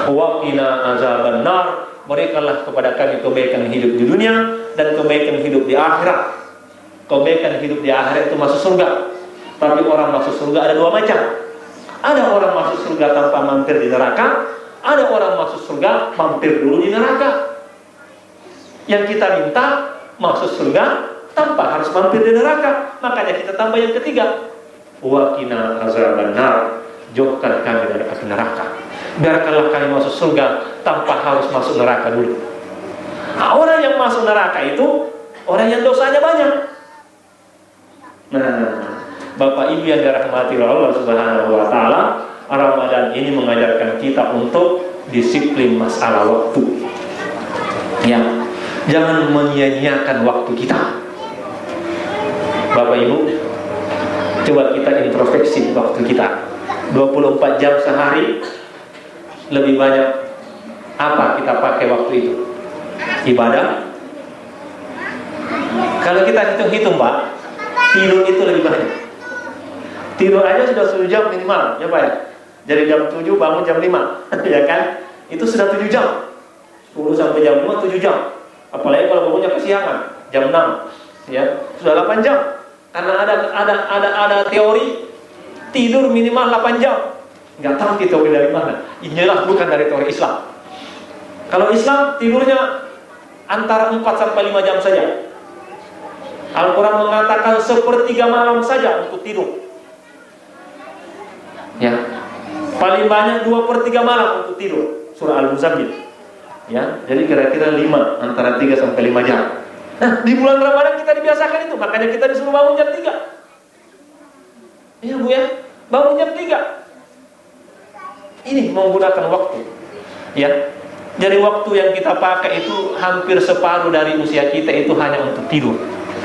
Wa qina azabannar, berikanlah kepada kami kebaikan hidup di dunia dan kebaikan hidup di akhirat. Kebaikan hidup di akhirat itu masuk surga. Tapi orang masuk surga ada dua macam. Ada orang masuk surga tanpa mampir di neraka, ada orang masuk surga mampir dulu di neraka. Yang kita minta masuk surga tanpa harus mampir di neraka. Makanya kita tambah yang ketiga, wa qina azabannar, jauhkan kami dari api neraka. Biarkanlah kami masuk surga tanpa harus masuk neraka dulu. Nah, orang yang masuk neraka itu orang yang dosanya banyak. Nah, Bapak Ibu yang dirahmati Allah Subhanahu wa taala, Ramadan ini mengajarkan kita untuk disiplin masalah waktu. Ya, jangan menyia-nyiakan waktu kita. Bapak Ibu, coba kita introspeksi waktu kita. 24 jam sehari, lebih banyak apa kita pakai waktu itu? Ibadah. Kalau kita hitung-hitung, Pak, tidur itu lebih banyak. Tidur aja sudah 7 jam minimal, ya Pak ya. Dari jam 7 bangun jam 5, ya kan? Itu sudah 7 jam. 10 sampai jam 5, 7 jam. Apalagi kalau bangunnya kesiangan, jam 6, ya, sudah 8 jam. Karena ada teori tidur minimal 8 jam. Enggak tahu teori dari mana. Inilah bukan dari teori Islam. Kalau Islam tidurnya antara 4 sampai 5 jam saja. Al-Quran mengatakan 1/3 malam saja untuk tidur. Ya, paling banyak 2/3 malam untuk tidur. Surah Al-Muzammil. Ya, jadi kira-kira 5, antara 3 sampai 5 jam. Nah, di bulan Ramadan kita dibiasakan itu, makanya kita disuruh bangun jam 3. Iya Bu ya, bangun jam 3. Ini menggunakan waktu. Ya. Jadi waktu yang kita pakai itu hampir separuh dari usia kita itu hanya untuk tidur.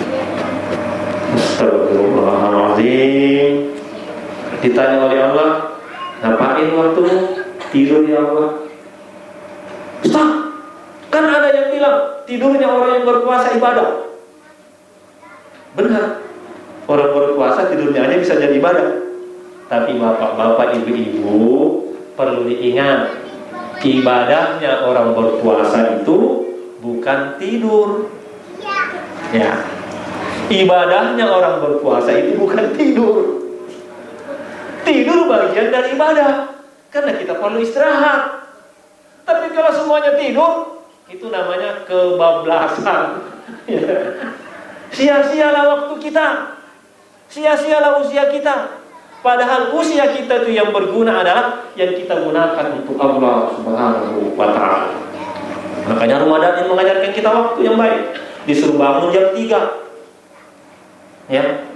Astagfirullahaladzim. Ditanya oleh Allah, ngapain waktumu? Tidur ya Allah. Ustaz, kan ada yang bilang tidurnya orang yang berpuasa ibadah. Benar, orang berpuasa tidurnya aja bisa jadi ibadah. Tapi bapak-bapak, ibu-ibu perlu diingat, ibadahnya orang berpuasa itu bukan tidur. Ya, ibadahnya orang berpuasa itu bukan tidur. Tidur bagian dari ibadah, karena kita perlu istirahat. Tapi kalau semuanya tidur, itu namanya kebablasan. Sia-sialah waktu kita, sia-sialah usia kita. Padahal usia kita itu yang berguna adalah yang kita gunakan untuk Allah Subhanahu wa ta'ala. Makanya Ramadan yang mengajarkan kita waktu yang baik. Disuruh bangun jam 3. Ya.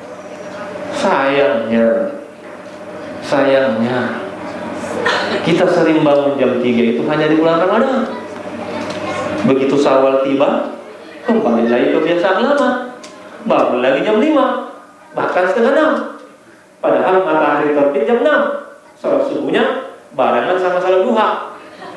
Sayangnya kita sering bangun jam 3 itu hanya di bulan Ramadan. Begitu Syawal tiba, kembali lagi kebiasaan lama. Bangun lagi jam 5, bahkan setengah 6. Padahal matahari terbit jam 6. Salat subuhnya barengan sama salat duha.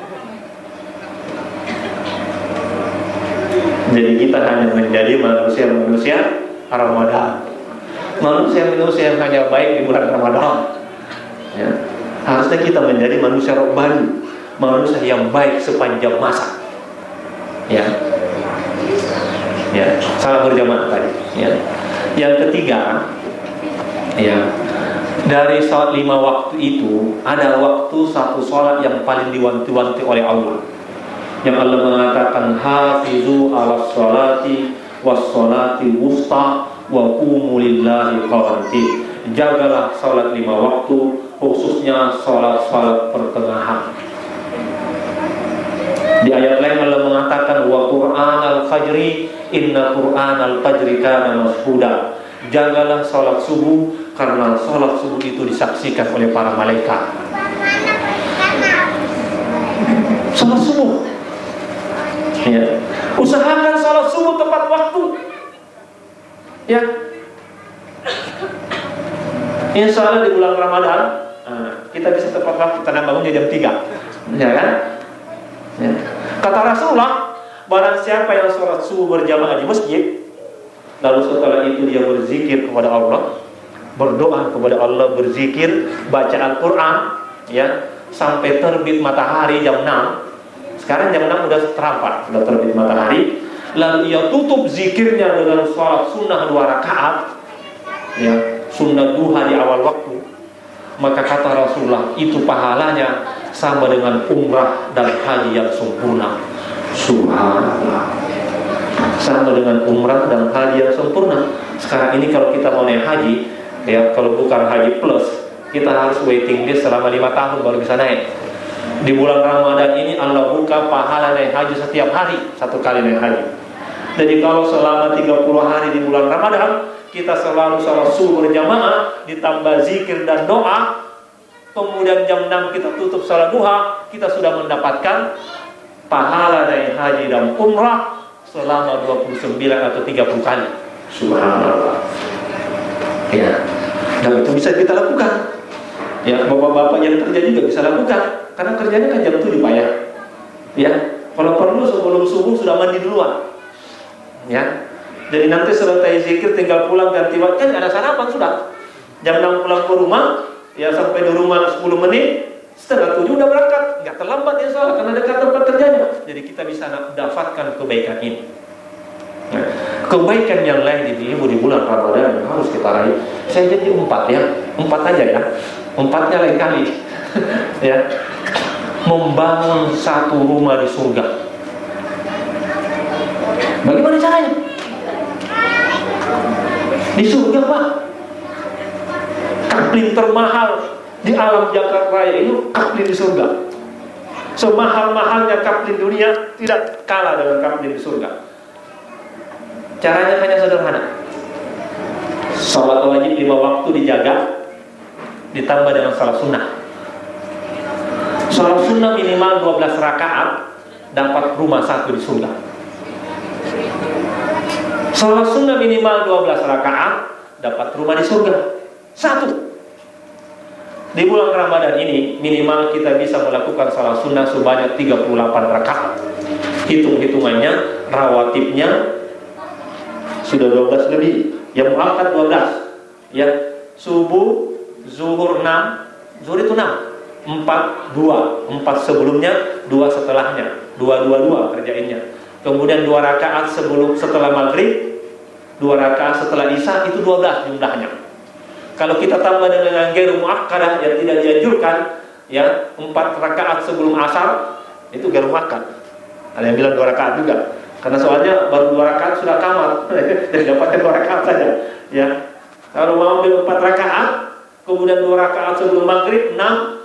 Jadi kita hanya menjadi manusia-manusia Ramadan. Manusia-manusia yang hanya baik di bulan Ramadan. Ya. Harusnya kita menjadi manusia robbani, manusia yang baik sepanjang masa. Ya, ya, salah berjamaah tadi. Ya. Yang ketiga, ya, dari sholat 5 waktu itu ada waktu satu sholat yang paling diwanti-wanti oleh Allah. Yang Allah mengatakan hafizu ala sholati was sholati wusta wa qumu lillahi qanitin. Jagalah sholat 5 waktu, khususnya sholat-sholat pertengahan. Di ayat lain Allah mengatakan wa Qur'an al-fajri inna Qur'an al-fajri kana mashhuda. Jagalah sholat subuh, karena sholat subuh itu disaksikan oleh para malaikat. Sholat subuh, ya. Usahakan sholat subuh tepat waktu. Ya. Insya Allah di bulan Ramadan kita bisa tepat waktu, karena bangunnya jam 3. Ya kan? Ya. Kata Rasulullah, barang siapa yang sholat subuh berjamaah di masjid, lalu setelah itu dia berzikir kepada Allah, berdoa kepada Allah, berzikir, baca Al-Quran, ya, sampai terbit matahari jam 6. Sekarang jam 6 udah terlambat, sudah terbit matahari. Lalu ia tutup zikirnya dengan sholat sunnah 2 rakaat, ya, sunnah duha di awal waktu. Maka kata Rasulullah, itu pahalanya sama dengan umrah dan haji yang sempurna. Subhanallah. Sama dengan umrah dan haji yang sempurna. Sekarang ini kalau kita mau naik haji, ya, kalau bukan haji plus, kita harus waiting list selama 5 tahun baru bisa naik. Di bulan Ramadan ini Allah buka pahala naik haji setiap hari, 1 kali naik haji. Jadi kalau selama 30 hari di bulan Ramadan kita selalu salat subuh berjamaah ditambah zikir dan doa, kemudian jam 6 kita tutup salat duha, kita sudah mendapatkan pahala naik haji dan umrah selama 29 atau 30 kali. Subhanallah. Ya, dan itu bisa kita lakukan. Ya, bapak-bapak yang kerja juga bisa lakukan, karena kerjanya kan jam 7 Pak ya. Ya, kalau perlu sebelum subuh sudah mandi duluan. Ya, jadi nanti selesai zikir tinggal pulang ganti baju, kan ada sarapan sudah. Jam 6 pulang ke rumah, ya sampai di rumah 10 menit, setengah 7 udah berangkat, nggak terlambat insya Allah karena dekat tempat kerjanya. Jadi kita bisa dapatkan kebaikan ini. Nah, kebaikan yang lain di bulan Ramadan yang harus kita raih. Saya jadi 4 ya, 4 aja ya. 4-nya lain kali. Ya, membangun 1 rumah di surga. Bagaimana caranya? Di surga Pak, kaplin termahal di alam jagat raya itu kaplin di surga. Semahal-mahalnya kaplin dunia tidak kalah dengan kaplin di surga. Caranya hanya sederhana. Salat wajib 5 waktu dijaga, ditambah dengan salat sunnah. Salat sunnah minimal 12 rakaat, dapat rumah 1 di surga. Salat sunnah minimal 12 rakaat, dapat rumah di surga 1. Di bulan Ramadan ini minimal kita bisa melakukan salat sunnah sebanyak 38 rakaat. Hitung-hitungannya, rawatibnya sudah 12 lebih. Yang muakkad 12. Ya, subuh, zuhur 6, zuhur itu 6. 4, 2, 4 sebelumnya, 2 setelahnya, 2 kerjainnya. Kemudian 2 rakaat setelah maghrib, 2 rakaat setelah isya, itu 12 jumlahnya. Kalau kita tambah dengan ghairu muakkadah yang tidak dianjurkan, ya, 4 rakaat sebelum asar, itu ghairu muakkad. Ada yang bilang 2 rakaat juga. Karena soalnya baru 2 rakaat sudah kamat, jadi dapatkan 2 rakaat saja. Ya, kalau mau ambil 4 rakaat, kemudian 2 rakaat sebelum maghrib 6,